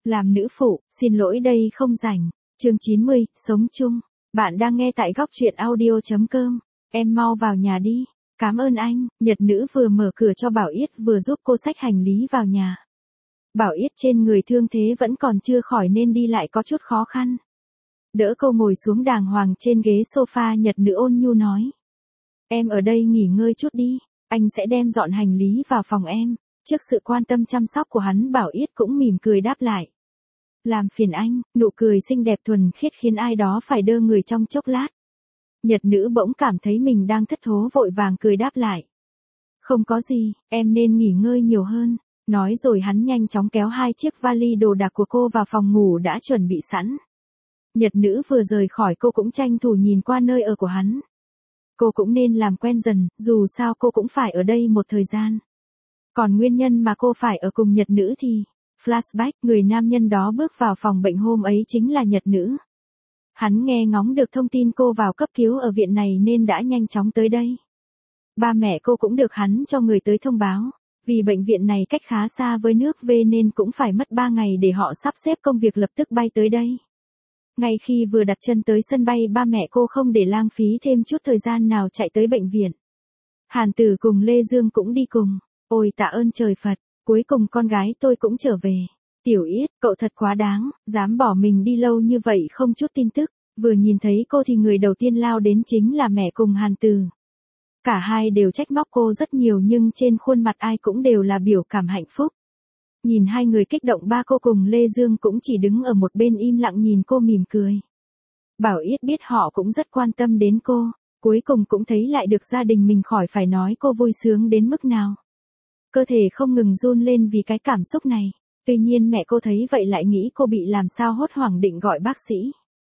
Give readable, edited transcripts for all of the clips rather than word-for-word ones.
Làm nữ phụ, xin lỗi đây không rảnh. Chương 90, sống chung. Bạn đang nghe tại góc truyện audio.com. Em mau vào nhà đi. Cảm ơn anh. Nhật nữ vừa mở cửa cho Bảo Yết vừa giúp cô xách hành lý vào nhà. Bảo Yết trên người thương thế vẫn còn chưa khỏi nên đi lại có chút khó khăn. Đỡ cô ngồi xuống đàng hoàng trên ghế sofa, Nhật nữ ôn nhu nói. Em ở đây nghỉ ngơi chút đi, anh sẽ đem dọn hành lý vào phòng em. Trước sự quan tâm chăm sóc của hắn, Bảo Yết cũng mỉm cười đáp lại. Làm phiền anh, nụ cười xinh đẹp thuần khiết khiến ai đó phải đơ người trong chốc lát. Nhật nữ bỗng cảm thấy mình đang thất thố, vội vàng cười đáp lại. Không có gì, em nên nghỉ ngơi nhiều hơn. Nói rồi hắn nhanh chóng kéo hai chiếc vali đồ đạc của cô vào phòng ngủ đã chuẩn bị sẵn. Nhật nữ vừa rời khỏi cô cũng tranh thủ nhìn qua nơi ở của hắn. Cô cũng nên làm quen dần, dù sao cô cũng phải ở đây một thời gian. Còn nguyên nhân mà cô phải ở cùng Nhật nữ thì... Flashback, người nam nhân đó bước vào phòng bệnh hôm ấy chính là Nhật nữ. Hắn nghe ngóng được thông tin cô vào cấp cứu ở viện này nên đã nhanh chóng tới đây. Ba mẹ cô cũng được hắn cho người tới thông báo. Vì bệnh viện này cách khá xa với nước V nên cũng phải mất 3 ngày để họ sắp xếp công việc lập tức bay tới đây. Ngay khi vừa đặt chân tới sân bay, ba mẹ cô không để lãng phí thêm chút thời gian nào chạy tới bệnh viện. Hàn Tử cùng Lê Dương cũng đi cùng. Ôi tạ ơn trời Phật, cuối cùng con gái tôi cũng trở về. Tiểu Yết, cậu thật quá đáng, dám bỏ mình đi lâu như vậy không chút tin tức. Vừa nhìn thấy cô thì người đầu tiên lao đến chính là mẹ cùng Hàn Tử. Cả hai đều trách móc cô rất nhiều nhưng trên khuôn mặt ai cũng đều là biểu cảm hạnh phúc. Nhìn hai người kích động, ba cô cùng Lê Dương cũng chỉ đứng ở một bên im lặng nhìn cô mỉm cười. Bảo Yết biết họ cũng rất quan tâm đến cô, cuối cùng cũng thấy lại được gia đình mình, khỏi phải nói cô vui sướng đến mức nào. Cơ thể không ngừng run lên vì cái cảm xúc này, tuy nhiên mẹ cô thấy vậy lại nghĩ cô bị làm sao, hốt hoảng định gọi bác sĩ.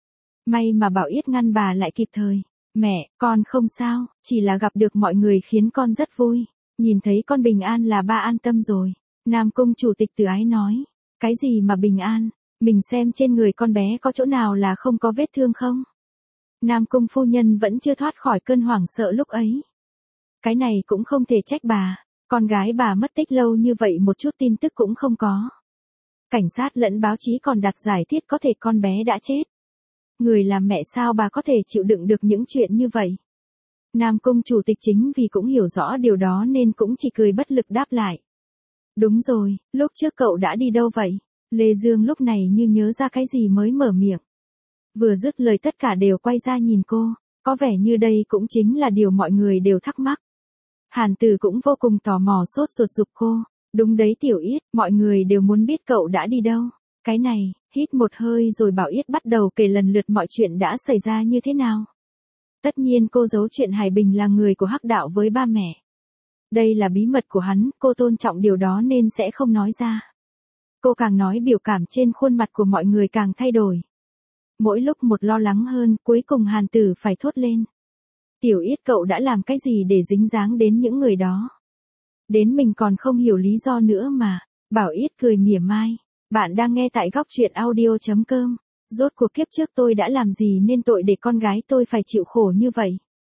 May mà Bảo Yết ngăn bà lại kịp thời. Mẹ, con không sao, chỉ là gặp được mọi người khiến con rất vui. Nhìn thấy con bình an là ba an tâm rồi. Nam Cung chủ tịch từ ái nói. Cái gì mà bình an? Mình xem trên người con bé có chỗ nào là không có vết thương không? Nam Cung phu nhân vẫn chưa thoát khỏi cơn hoảng sợ lúc ấy. Cái này cũng không thể trách bà. Con gái bà mất tích lâu như vậy một chút tin tức cũng không có. Cảnh sát lẫn báo chí còn đặt giải thiết có thể con bé đã chết. Người làm mẹ sao bà có thể chịu đựng được những chuyện như vậy? Nam Cung chủ tịch chính vì cũng hiểu rõ điều đó nên cũng chỉ cười bất lực đáp lại. Đúng rồi, lúc trước cậu đã đi đâu vậy? Lê Dương lúc này như nhớ ra cái gì mới mở miệng. Vừa dứt lời tất cả đều quay ra nhìn cô, có vẻ như đây cũng chính là điều mọi người đều thắc mắc. Hàn Tử cũng vô cùng tò mò sốt ruột giục cô. Đúng đấy Tiểu Yết, mọi người đều muốn biết cậu đã đi đâu. Cái này, hít một hơi rồi Bảo Yết bắt đầu kể lần lượt mọi chuyện đã xảy ra như thế nào. Tất nhiên cô giấu chuyện Hải Bình là người của Hắc Đạo với ba mẹ. Đây là bí mật của hắn, cô tôn trọng điều đó nên sẽ không nói ra. Cô càng nói biểu cảm trên khuôn mặt của mọi người càng thay đổi. Mỗi lúc một lo lắng hơn, cuối cùng Hàn Tử phải thốt lên. Tiểu Yết, cậu đã làm cái gì để dính dáng đến những người đó? Đến mình còn không hiểu lý do nữa mà. Bảo Yết cười mỉa mai. Bạn đang nghe tại góc truyện audio.com. Rốt cuộc kiếp trước tôi đã làm gì nên tội để con gái tôi phải chịu khổ như vậy?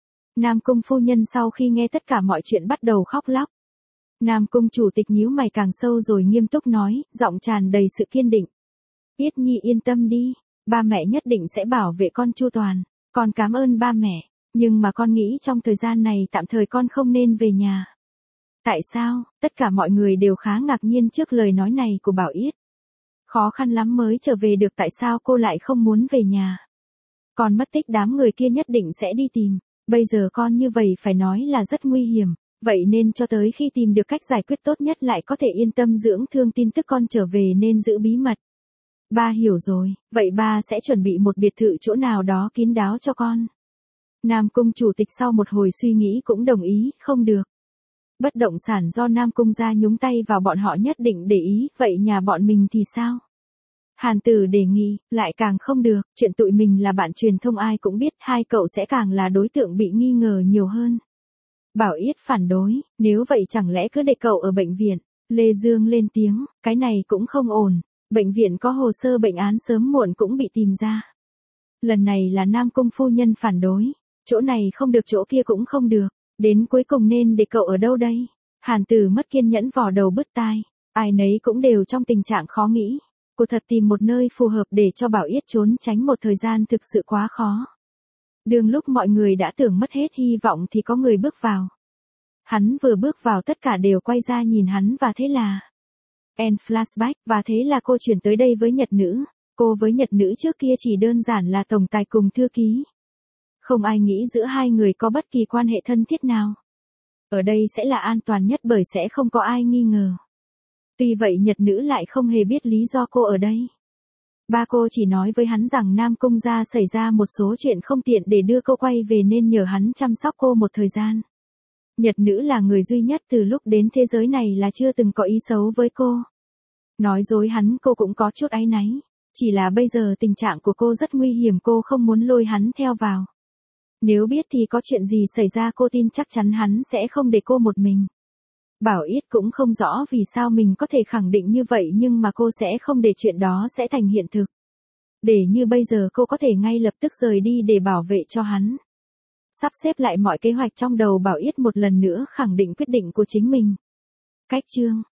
Nam Cung phu nhân sau khi nghe tất cả mọi chuyện bắt đầu khóc lóc. Nam Cung chủ tịch nhíu mày càng sâu rồi nghiêm túc nói, giọng tràn đầy sự kiên định. Yết Nhi yên tâm đi, ba mẹ nhất định sẽ bảo vệ con chu toàn. Con cảm ơn ba mẹ, nhưng mà con nghĩ trong thời gian này tạm thời con không nên về nhà. Tại sao? Tất cả mọi người đều khá ngạc nhiên trước lời nói này của Bảo Yết. Khó khăn lắm mới trở về được, tại sao cô lại không muốn về nhà? Con mất tích đám người kia nhất định sẽ đi tìm. Bây giờ con như vậy phải nói là rất nguy hiểm. Vậy nên cho tới khi tìm được cách giải quyết tốt nhất lại có thể yên tâm dưỡng thương, tin tức con trở về nên giữ bí mật. Ba hiểu rồi, vậy ba sẽ chuẩn bị một biệt thự chỗ nào đó kín đáo cho con. Nam Cung chủ tịch sau một hồi suy nghĩ cũng đồng ý, không được. Bất động sản do Nam Cung gia nhúng tay vào bọn họ nhất định để ý, vậy nhà bọn mình thì sao? Hàn Tử đề nghị, lại càng không được, chuyện tụi mình là bạn truyền thông ai cũng biết, hai cậu sẽ càng là đối tượng bị nghi ngờ nhiều hơn. Bảo Yết phản đối, nếu vậy chẳng lẽ cứ để cậu ở bệnh viện? Lê Dương lên tiếng, cái này cũng không ổn, bệnh viện có hồ sơ bệnh án sớm muộn cũng bị tìm ra. Lần này là Nam Cung phu nhân phản đối, chỗ này không được chỗ kia cũng không được. Đến cuối cùng nên để cậu ở đâu đây? Hàn Tử mất kiên nhẫn vò đầu bứt tai. Ai nấy cũng đều trong tình trạng khó nghĩ. Cô thật tìm một nơi phù hợp để cho Bảo Yết trốn tránh một thời gian thực sự quá khó. Đường lúc mọi người đã tưởng mất hết hy vọng thì có người bước vào. Hắn vừa bước vào tất cả đều quay ra nhìn hắn và thế là... End flashback, và thế là cô chuyển tới đây với Nhật nữ. Cô với Nhật nữ trước kia chỉ đơn giản là tổng tài cùng thư ký. Không ai nghĩ giữa hai người có bất kỳ quan hệ thân thiết nào. Ở đây sẽ là an toàn nhất bởi sẽ không có ai nghi ngờ. Tuy vậy Nhật nữ lại không hề biết lý do cô ở đây. Ba cô chỉ nói với hắn rằng Nam Cung gia xảy ra một số chuyện không tiện để đưa cô quay về nên nhờ hắn chăm sóc cô một thời gian. Nhật nữ là người duy nhất từ lúc đến thế giới này là chưa từng có ý xấu với cô. Nói dối hắn cô cũng có chút áy náy. Chỉ là bây giờ tình trạng của cô rất nguy hiểm, cô không muốn lôi hắn theo vào. Nếu biết thì có chuyện gì xảy ra cô tin chắc chắn hắn sẽ không để cô một mình. Bảo Yết cũng không rõ vì sao mình có thể khẳng định như vậy nhưng mà cô sẽ không để chuyện đó sẽ thành hiện thực. Để như bây giờ cô có thể ngay lập tức rời đi để bảo vệ cho hắn. Sắp xếp lại mọi kế hoạch trong đầu Bảo Yết một lần nữa khẳng định quyết định của chính mình. Cách chương